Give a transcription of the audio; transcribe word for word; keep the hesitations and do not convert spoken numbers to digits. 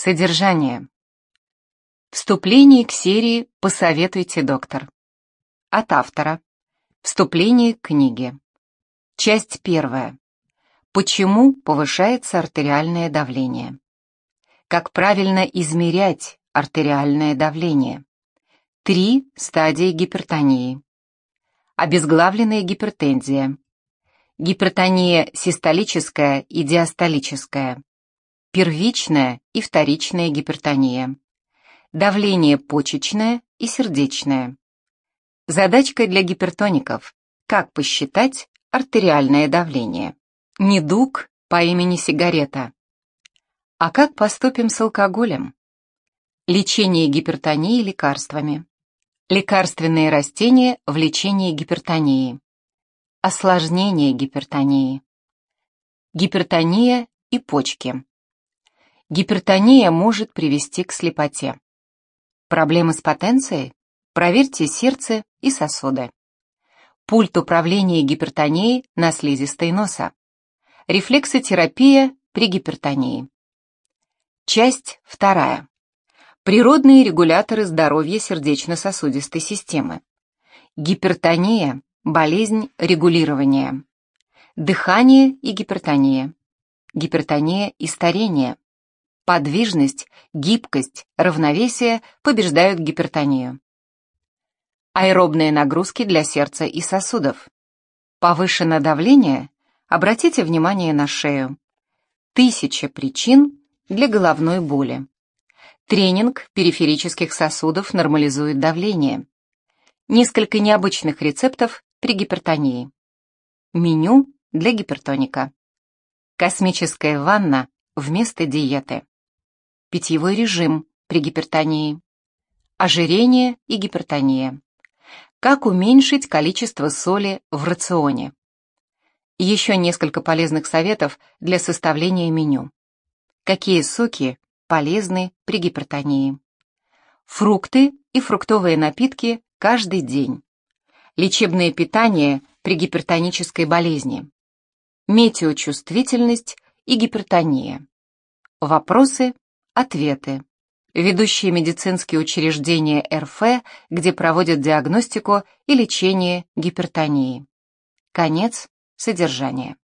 Содержание. Вступление к серии «Посоветуйте, доктор». От автора. Вступление к книге. Часть первая. Почему повышается артериальное давление? Как правильно измерять артериальное давление? Три стадии гипертонии. Обезглавленная гипертензия. Гипертония систолическая и диастолическая. Первичная и вторичная гипертония. Давление почечное и сердечное. Задачка для гипертоников. Как посчитать артериальное давление? Недуг по имени сигарета. А как поступим с алкоголем? Лечение гипертонии лекарствами. Лекарственные растения в лечении гипертонии. Осложнение гипертонии. Гипертония и почки. Гипертония может привести к слепоте. Проблемы с потенцией? Проверьте сердце и сосуды. Пульт управления гипертонией на слизистой носа. Рефлексотерапия при гипертонии. Часть вторая. Природные регуляторы здоровья сердечно-сосудистой системы. Гипертония – болезнь регулирования. Дыхание и гипертония. Гипертония и старение. Подвижность, гибкость, равновесие побеждают гипертонию. Аэробные нагрузки для сердца и сосудов. Повышенное давление? Обратите внимание на шею. Тысяча причин для головной боли. Тренинг периферических сосудов нормализует давление. Несколько необычных рецептов при гипертонии. Меню для гипертоника. Космическая ванна вместо диеты. Питьевой режим при гипертонии. Ожирение и гипертония. Как уменьшить количество соли в рационе. Еще несколько полезных советов для составления меню. Какие соки полезны при гипертонии. Фрукты и фруктовые напитки каждый день. Лечебное питание при гипертонической болезни. Метеочувствительность и гипертония. Вопросы, ответы. Ведущие медицинские учреждения эр эф, где проводят диагностику и лечение гипертонии. Конец содержания.